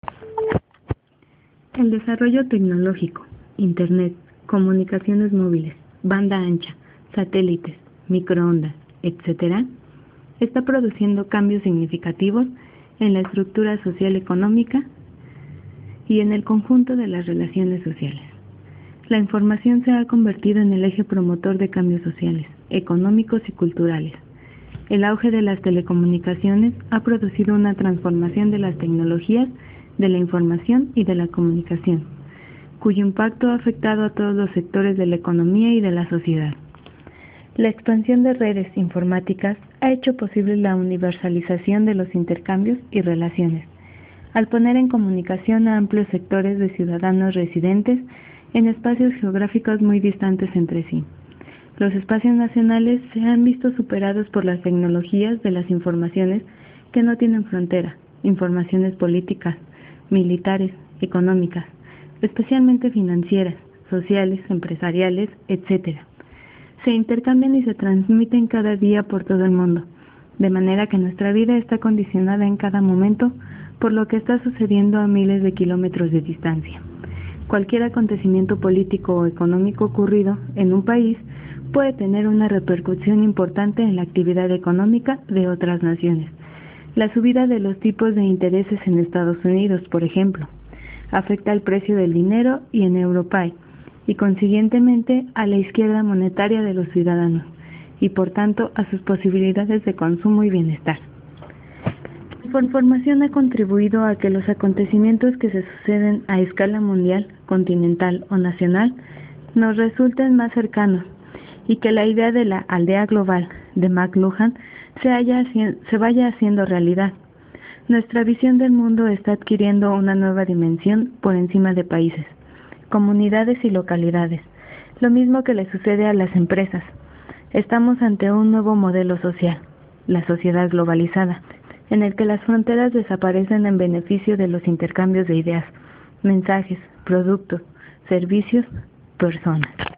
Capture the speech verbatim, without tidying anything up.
El desarrollo tecnológico, Internet, comunicaciones móviles, banda ancha, satélites, microondas, etcétera, está produciendo cambios significativos en la estructura social económica y en el conjunto de las relaciones sociales. La información se ha convertido en el eje promotor de cambios sociales, económicos y culturales. El auge de las telecomunicaciones ha producido una transformación de las tecnologías, de la información y de la comunicación, cuyo impacto ha afectado a todos los sectores de la economía y de la sociedad. La expansión de redes informáticas ha hecho posible la universalización de los intercambios y relaciones, al poner en comunicación a amplios sectores de ciudadanos residentes en espacios geográficos muy distantes entre sí. Los espacios nacionales se han visto superados por las tecnologías de las informaciones que no tienen frontera, informaciones políticas, militares, económicas, especialmente financieras, sociales, empresariales, etcétera. Se intercambian y se transmiten cada día por todo el mundo, de manera que nuestra vida está condicionada en cada momento por lo que está sucediendo a miles de kilómetros de distancia. Cualquier acontecimiento político o económico ocurrido en un país puede tener una repercusión importante en la actividad económica de otras naciones. La subida de los tipos de intereses en Estados Unidos, por ejemplo, afecta al precio del dinero y en Europay, y consiguientemente a la izquierda monetaria de los ciudadanos, y por tanto a sus posibilidades de consumo y bienestar. La información ha contribuido a que los acontecimientos que se suceden a escala mundial, continental o nacional nos resulten más cercanos, y que la idea de la aldea global de McLuhan se, haya, se vaya haciendo realidad. Nuestra visión del mundo está adquiriendo una nueva dimensión por encima de países, comunidades y localidades, lo mismo que le sucede a las empresas. Estamos ante un nuevo modelo social, la sociedad globalizada, en el que las fronteras desaparecen en beneficio de los intercambios de ideas, mensajes, productos, servicios, personas.